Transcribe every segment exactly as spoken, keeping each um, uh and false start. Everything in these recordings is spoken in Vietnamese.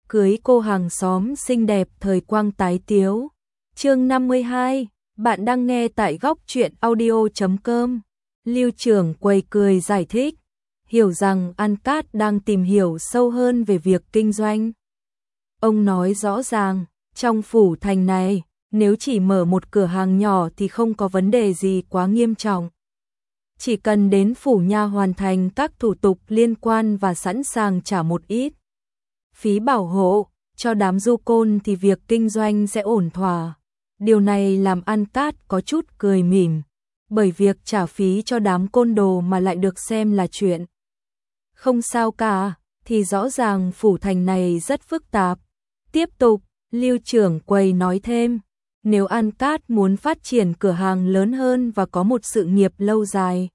cưới cô hàng xóm xinh đẹp thời quang tái tiếu. Chương năm mươi hai, bạn đang nghe tại góc truyện audio chấm com. Lưu trưởng quầy cười giải thích, hiểu rằng An Cát đang tìm hiểu sâu hơn về việc kinh doanh. Ông nói rõ ràng, trong phủ thành này, nếu chỉ mở một cửa hàng nhỏ thì không có vấn đề gì quá nghiêm trọng. Chỉ cần đến phủ nha hoàn thành các thủ tục liên quan và sẵn sàng trả một ít phí bảo hộ cho đám du côn thì việc kinh doanh sẽ ổn thỏa. Điều này làm An Cát có chút cười mỉm, bởi việc trả phí cho đám côn đồ mà lại được xem là chuyện không sao cả, thì rõ ràng phủ thành này rất phức tạp. Tiếp tục, Lưu trưởng quầy nói thêm, nếu An Cát muốn phát triển cửa hàng lớn hơn và có một sự nghiệp lâu dài,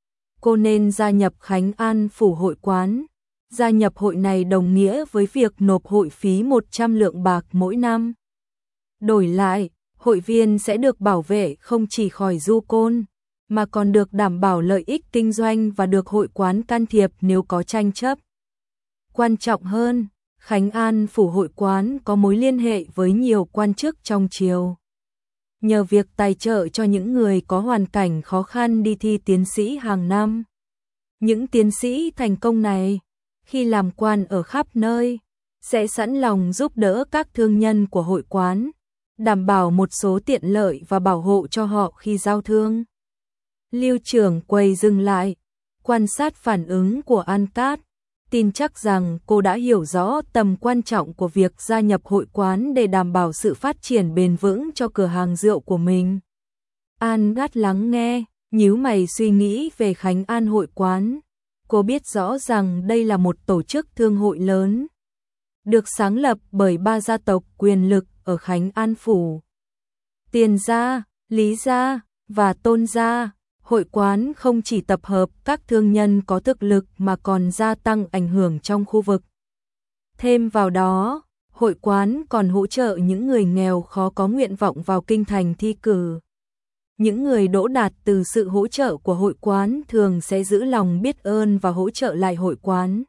cô nên gia nhập Khánh An phủ hội quán. Gia nhập hội này đồng nghĩa với việc nộp hội phí một trăm lượng bạc mỗi năm. Đổi lại, hội viên sẽ được bảo vệ không chỉ khỏi du côn, mà còn được đảm bảo lợi ích kinh doanh và được hội quán can thiệp nếu có tranh chấp. Quan trọng hơn, Khánh An phủ hội quán có mối liên hệ với nhiều quan chức trong triều. Nhờ việc tài trợ cho những người có hoàn cảnh khó khăn đi thi tiến sĩ hàng năm. Những tiến sĩ thành công này, khi làm quan ở khắp nơi, sẽ sẵn lòng giúp đỡ các thương nhân của hội quán, đảm bảo một số tiện lợi và bảo hộ cho họ khi giao thương. Lưu trưởng quầy dừng lại, quan sát phản ứng của An Cát, tin chắc rằng cô đã hiểu rõ tầm quan trọng của việc gia nhập hội quán để đảm bảo sự phát triển bền vững cho cửa hàng rượu của mình. An Cát lắng nghe, nhíu mày suy nghĩ về Khánh An hội quán. Cô biết rõ rằng đây là một tổ chức thương hội lớn, được sáng lập bởi ba gia tộc quyền lực ở Khánh An phủ. Tiền gia, Lý gia và Tôn gia. Hội quán không chỉ tập hợp các thương nhân có thực lực mà còn gia tăng ảnh hưởng trong khu vực. Thêm vào đó, hội quán còn hỗ trợ những người nghèo khó có nguyện vọng vào kinh thành thi cử. Những người đỗ đạt từ sự hỗ trợ của hội quán thường sẽ giữ lòng biết ơn và hỗ trợ lại hội quán,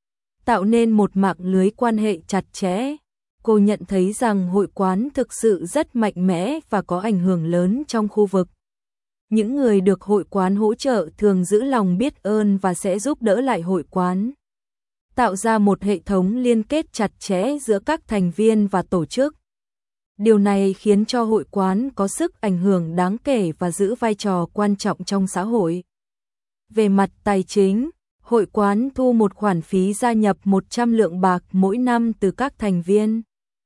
tạo nên một mạng lưới quan hệ chặt chẽ. Cô nhận thấy rằng hội quán thực sự rất mạnh mẽ và có ảnh hưởng lớn trong khu vực. Những người được hội quán hỗ trợ thường giữ lòng biết ơn và sẽ giúp đỡ lại hội quán, tạo ra một hệ thống liên kết chặt chẽ giữa các thành viên và tổ chức. Điều này khiến cho hội quán có sức ảnh hưởng đáng kể và giữ vai trò quan trọng trong xã hội. Về mặt tài chính, hội quán thu một khoản phí gia nhập một trăm lượng bạc mỗi năm từ các thành viên,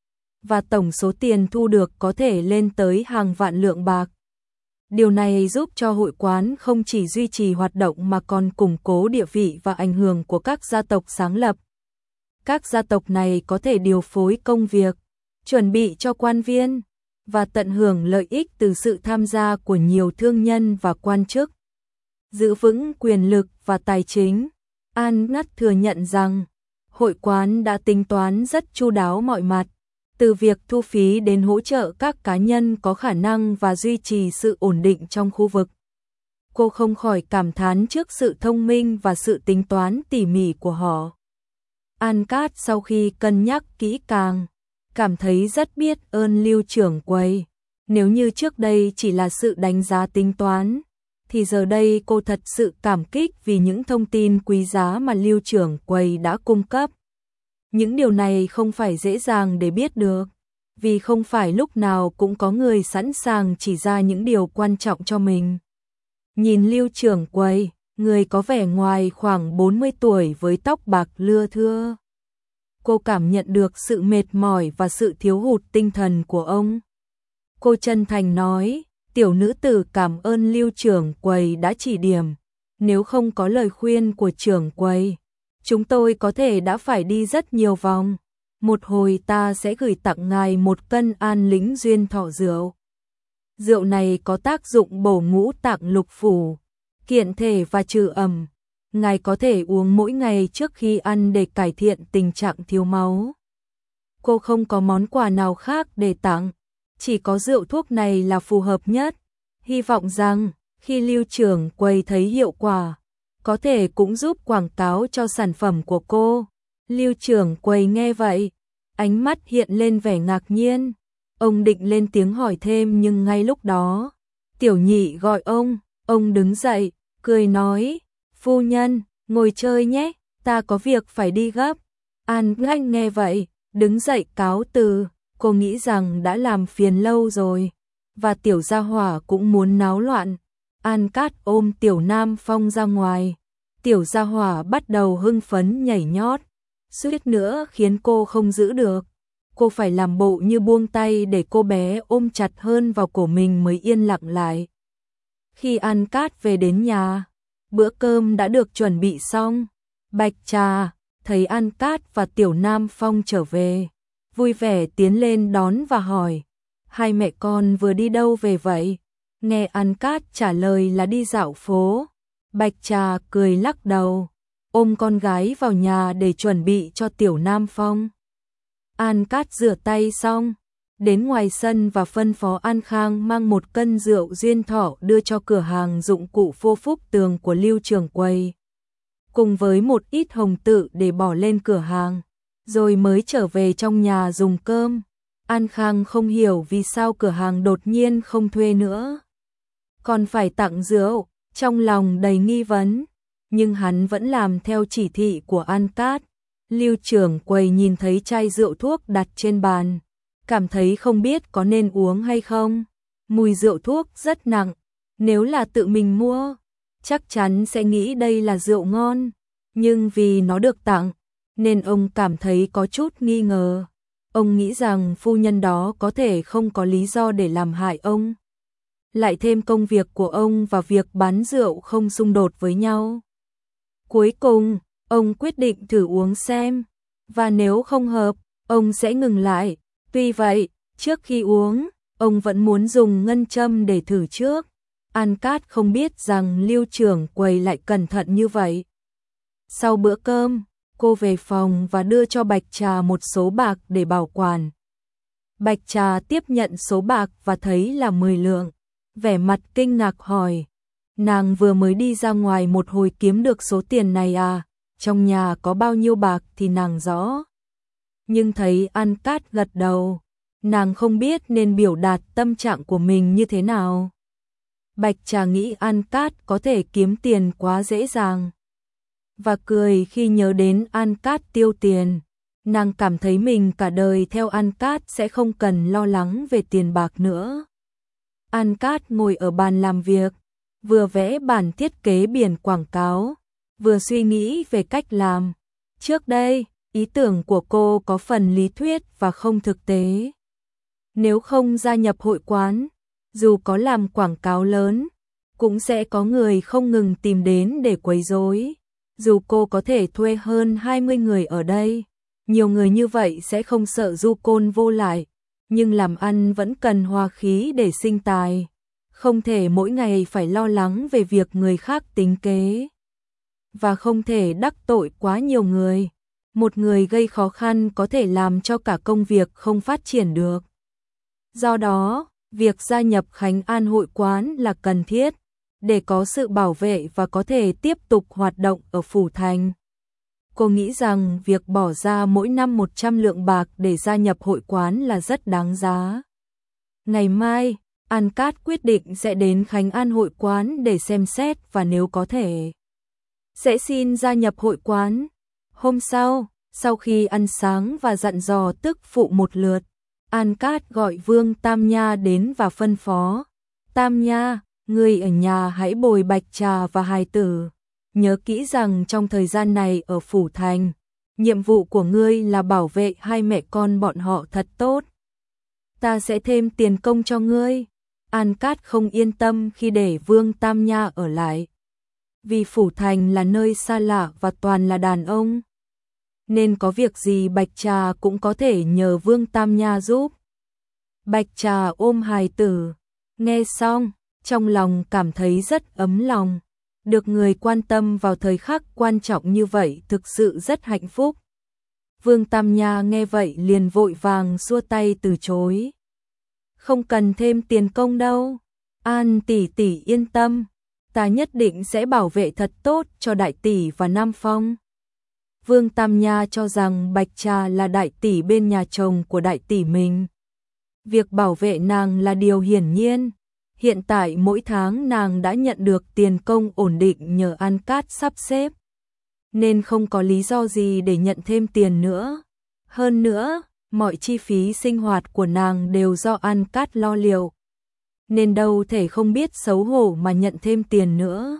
và tổng số tiền thu được có thể lên tới hàng vạn lượng bạc. Điều này giúp cho hội quán không chỉ duy trì hoạt động mà còn củng cố địa vị và ảnh hưởng của các gia tộc sáng lập. Các gia tộc này có thể điều phối công việc, chuẩn bị cho quan viên, và tận hưởng lợi ích từ sự tham gia của nhiều thương nhân và quan chức. Giữ vững quyền lực và tài chính, An Cát thừa nhận rằng hội quán đã tính toán rất chu đáo mọi mặt, từ việc thu phí đến hỗ trợ các cá nhân có khả năng và duy trì sự ổn định trong khu vực. Cô không khỏi cảm thán trước sự thông minh và sự tính toán tỉ mỉ của họ. An Cát sau khi cân nhắc kỹ càng, cảm thấy rất biết ơn Lưu trưởng quầy. Nếu như trước đây chỉ là sự đánh giá tính toán, thì giờ đây cô thật sự cảm kích vì những thông tin quý giá mà Lưu trưởng quầy đã cung cấp. Những điều này không phải dễ dàng để biết được, vì không phải lúc nào cũng có người sẵn sàng chỉ ra những điều quan trọng cho mình. Nhìn Lưu trưởng quầy, người có vẻ ngoài khoảng bốn mươi tuổi với tóc bạc lưa thưa, cô cảm nhận được sự mệt mỏi và sự thiếu hụt tinh thần của ông. Cô chân thành nói, tiểu nữ tử cảm ơn Lưu trưởng quầy đã chỉ điểm. Nếu không có lời khuyên của trưởng quầy, chúng tôi có thể đã phải đi rất nhiều vòng. Một hồi ta sẽ gửi tặng ngài một cân An Lĩnh Duyên Thọ rượu. Rượu này có tác dụng bổ ngũ tạng lục phủ, kiện thể và trừ ẩm. Ngài có thể uống mỗi ngày trước khi ăn để cải thiện tình trạng thiếu máu. Cô không có món quà nào khác để tặng, chỉ có rượu thuốc này là phù hợp nhất. Hy vọng rằng khi Lưu trưởng quầy thấy hiệu quả, có thể cũng giúp quảng cáo cho sản phẩm của cô. Lưu trưởng quầy nghe vậy, ánh mắt hiện lên vẻ ngạc nhiên. Ông định lên tiếng hỏi thêm nhưng ngay lúc đó, Tiểu Nhị gọi ông, ông đứng dậy, cười nói, phu nhân, ngồi chơi nhé, ta có việc phải đi gấp. An Anh nghe vậy, đứng dậy cáo từ, cô nghĩ rằng đã làm phiền lâu rồi, và Tiểu Gia Hỏa cũng muốn náo loạn. An Cát ôm Tiểu Nam Phong ra ngoài, Tiểu Gia Hỏa bắt đầu hưng phấn nhảy nhót, suýt nữa khiến cô không giữ được. Cô phải làm bộ như buông tay để cô bé ôm chặt hơn vào cổ mình mới yên lặng lại. Khi An Cát về đến nhà, bữa cơm đã được chuẩn bị xong. Bạch Trà thấy An Cát và Tiểu Nam Phong trở về, vui vẻ tiến lên đón và hỏi, hai mẹ con vừa đi đâu về vậy? Nghe An Cát trả lời là đi dạo phố, Bạch Trà cười lắc đầu, ôm con gái vào nhà để chuẩn bị cho Tiểu Nam Phong. An Cát rửa tay xong, đến ngoài sân và phân phó An Khang mang một cân rượu duyên thọ đưa cho cửa hàng dụng cụ phô phúc tường của Lưu Trường Quầy, cùng với một ít hồng tự để bỏ lên cửa hàng, rồi mới trở về trong nhà dùng cơm. An Khang không hiểu vì sao cửa hàng đột nhiên không thuê nữa, còn phải tặng rượu, trong lòng đầy nghi vấn, nhưng hắn vẫn làm theo chỉ thị của An Cát. Lưu Trường Quầy nhìn thấy chai rượu thuốc đặt trên bàn, cảm thấy không biết có nên uống hay không. Mùi rượu thuốc rất nặng, nếu là tự mình mua, chắc chắn sẽ nghĩ đây là rượu ngon, nhưng vì nó được tặng, nên ông cảm thấy có chút nghi ngờ. Ông nghĩ rằng phu nhân đó có thể không có lý do để làm hại ông. Lại thêm công việc của ông và việc bán rượu không xung đột với nhau. Cuối cùng, ông quyết định thử uống xem, và nếu không hợp, ông sẽ ngừng lại. Tuy vậy, trước khi uống, ông vẫn muốn dùng ngân châm để thử trước. An Cát không biết rằng Lưu Trường Quầy lại cẩn thận như vậy. Sau bữa cơm, cô về phòng và đưa cho Bạch Trà một số bạc để bảo quản. Bạch Trà tiếp nhận số bạc và thấy là mười lượng, vẻ mặt kinh ngạc hỏi, nàng vừa mới đi ra ngoài một hồi kiếm được số tiền này à? Trong nhà có bao nhiêu bạc thì nàng rõ. Nhưng thấy An Cát gật đầu, nàng không biết nên biểu đạt tâm trạng của mình như thế nào. Bạch Trà nghĩ An Cát có thể kiếm tiền quá dễ dàng, và cười khi nhớ đến An Cát tiêu tiền. Nàng cảm thấy mình cả đời theo An Cát sẽ không cần lo lắng về tiền bạc nữa. An Cát ngồi ở bàn làm việc, vừa vẽ bản thiết kế biển quảng cáo, vừa suy nghĩ về cách làm. Trước đây, ý tưởng của cô có phần lý thuyết và không thực tế. Nếu không gia nhập hội quán, dù có làm quảng cáo lớn, cũng sẽ có người không ngừng tìm đến để quấy rối. Dù cô có thể thuê hơn hai mươi người ở đây, nhiều người như vậy sẽ không sợ du côn vô lại, nhưng làm ăn vẫn cần hòa khí để sinh tài. Không thể mỗi ngày phải lo lắng về việc người khác tính kế, và không thể đắc tội quá nhiều người. Một người gây khó khăn có thể làm cho cả công việc không phát triển được. Do đó, việc gia nhập Khánh An hội quán là cần thiết, để có sự bảo vệ và có thể tiếp tục hoạt động ở Phủ Thành. Cô nghĩ rằng việc bỏ ra mỗi năm một trăm lượng bạc để gia nhập hội quán là rất đáng giá. Ngày mai, An Cát quyết định sẽ đến Khánh An hội quán để xem xét và nếu có thể, sẽ xin gia nhập hội quán. Hôm sau, sau khi ăn sáng và dặn dò tức phụ một lượt, An Cát gọi Vương Tam Nha đến và phân phó. Tam Nha, ngươi ở nhà hãy bồi Bạch Trà và hài tử. Nhớ kỹ rằng trong thời gian này ở Phủ Thành, nhiệm vụ của ngươi là bảo vệ hai mẹ con bọn họ thật tốt. Ta sẽ thêm tiền công cho ngươi. An Cát không yên tâm khi để Vương Tam Nha ở lại, vì Phủ Thành là nơi xa lạ và toàn là đàn ông, nên có việc gì Bạch Trà cũng có thể nhờ Vương Tam Nha giúp. Bạch Trà ôm hài tử, nghe xong, trong lòng cảm thấy rất ấm lòng. Được người quan tâm vào thời khắc quan trọng như vậy thực sự rất hạnh phúc. Vương Tam Nha nghe vậy liền vội vàng xua tay từ chối. Không cần thêm tiền công đâu. An tỷ tỷ yên tâm, ta nhất định sẽ bảo vệ thật tốt cho đại tỷ và Nam Phong. Vương Tam Nha cho rằng Bạch Trà là đại tỷ bên nhà chồng của đại tỷ mình. Việc bảo vệ nàng là điều hiển nhiên. Hiện tại mỗi tháng nàng đã nhận được tiền công ổn định nhờ An Cát sắp xếp, nên không có lý do gì để nhận thêm tiền nữa. Hơn nữa, mọi chi phí sinh hoạt của nàng đều do An Cát lo liệu, nên đâu thể không biết xấu hổ mà nhận thêm tiền nữa.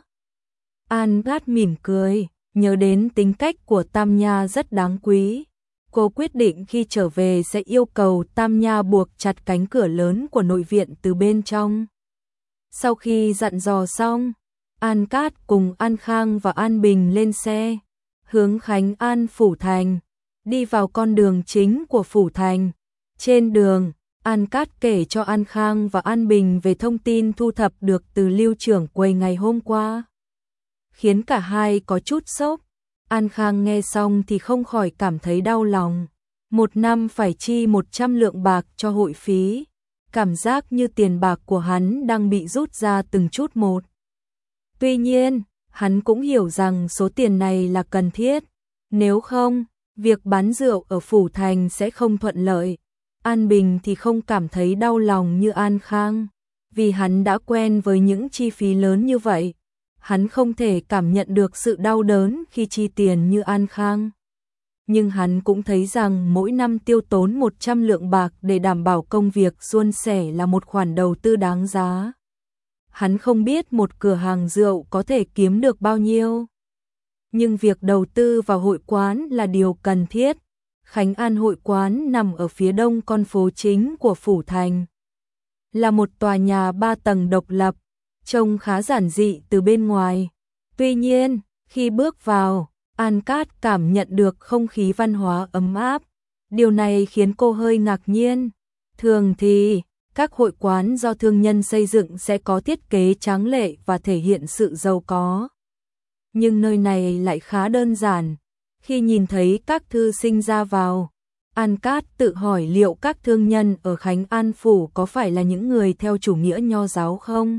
An Cát mỉm cười, nhớ đến tính cách của Tam Nha rất đáng quý. Cô quyết định khi trở về sẽ yêu cầu Tam Nha buộc chặt cánh cửa lớn của nội viện từ bên trong. Sau khi dặn dò xong, An Cát cùng An Khang và An Bình lên xe, hướng Khánh An Phủ Thành, đi vào con đường chính của Phủ Thành. Trên đường, An Cát kể cho An Khang và An Bình về thông tin thu thập được từ Lưu trưởng quầy ngày hôm qua, khiến cả hai có chút sốc. An Khang nghe xong thì không khỏi cảm thấy đau lòng. Một năm phải chi một trăm lượng bạc cho hội phí, cảm giác như tiền bạc của hắn đang bị rút ra từng chút một. Tuy nhiên, hắn cũng hiểu rằng số tiền này là cần thiết, nếu không, việc bán rượu ở Phủ Thành sẽ không thuận lợi. An Bình thì không cảm thấy đau lòng như An Khang, vì hắn đã quen với những chi phí lớn như vậy. Hắn không thể cảm nhận được sự đau đớn khi chi tiền như An Khang. Nhưng hắn cũng thấy rằng mỗi năm tiêu tốn một trăm lượng bạc để đảm bảo công việc suôn sẻ là một khoản đầu tư đáng giá. Hắn không biết một cửa hàng rượu có thể kiếm được bao nhiêu, nhưng việc đầu tư vào hội quán là điều cần thiết. Khánh An hội quán nằm ở phía đông con phố chính của Phủ Thành, là một tòa nhà ba tầng độc lập, trông khá giản dị từ bên ngoài. Tuy nhiên, khi bước vào, An Cát cảm nhận được không khí văn hóa ấm áp. Điều này khiến cô hơi ngạc nhiên. Thường thì, các hội quán do thương nhân xây dựng sẽ có thiết kế tráng lệ và thể hiện sự giàu có. Nhưng nơi này lại khá đơn giản. Khi nhìn thấy các thư sinh ra vào, An Cát tự hỏi liệu các thương nhân ở Khánh An Phủ có phải là những người theo chủ nghĩa nho giáo không?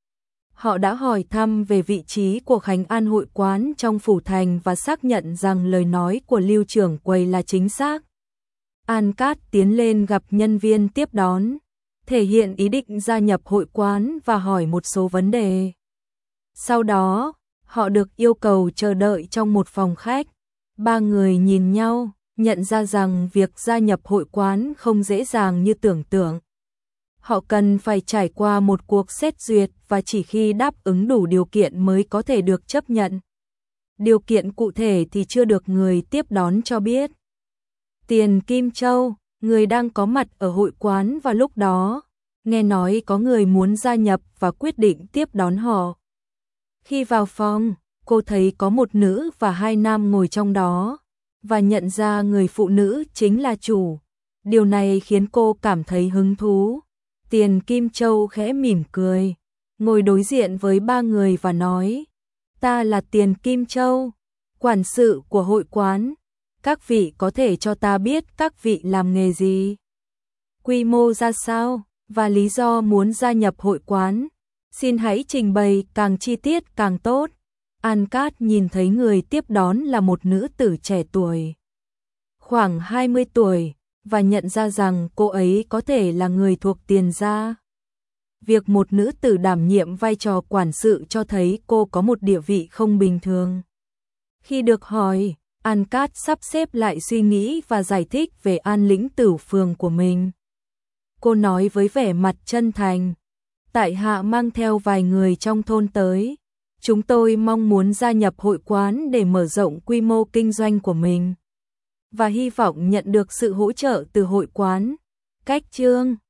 Họ đã hỏi thăm về vị trí của Khánh An hội quán trong Phủ Thành và xác nhận rằng lời nói của Lưu trưởng quầy là chính xác. An Cát tiến lên gặp nhân viên tiếp đón, thể hiện ý định gia nhập hội quán và hỏi một số vấn đề. Sau đó, họ được yêu cầu chờ đợi trong một phòng khách. Ba người nhìn nhau, nhận ra rằng việc gia nhập hội quán không dễ dàng như tưởng tượng. Họ cần phải trải qua một cuộc xét duyệt và chỉ khi đáp ứng đủ điều kiện mới có thể được chấp nhận. Điều kiện cụ thể thì chưa được người tiếp đón cho biết. Tiền Kim Châu, người đang có mặt ở hội quán vào lúc đó, nghe nói có người muốn gia nhập và quyết định tiếp đón họ. Khi vào phòng, cô thấy có một nữ và hai nam ngồi trong đó, và nhận ra người phụ nữ chính là chủ. Điều này khiến cô cảm thấy hứng thú. Tiền Kim Châu khẽ mỉm cười, ngồi đối diện với ba người và nói: "Ta là Tiền Kim Châu, quản sự của hội quán. Các vị có thể cho ta biết các vị làm nghề gì, quy mô ra sao, và lý do muốn gia nhập hội quán. Xin hãy trình bày càng chi tiết càng tốt." An Cát nhìn thấy người tiếp đón là một nữ tử trẻ tuổi, khoảng hai mươi tuổi, và nhận ra rằng cô ấy có thể là người thuộc Tiền gia. Việc một nữ tử đảm nhiệm vai trò quản sự cho thấy cô có một địa vị không bình thường. Khi được hỏi, An Cát sắp xếp lại suy nghĩ và giải thích về An Lĩnh Tửu Phường của mình. Cô nói với vẻ mặt chân thành: "Tại hạ mang theo vài người trong thôn tới. Chúng tôi mong muốn gia nhập hội quán để mở rộng quy mô kinh doanh của mình, và hy vọng nhận được sự hỗ trợ từ hội quán." Cách chương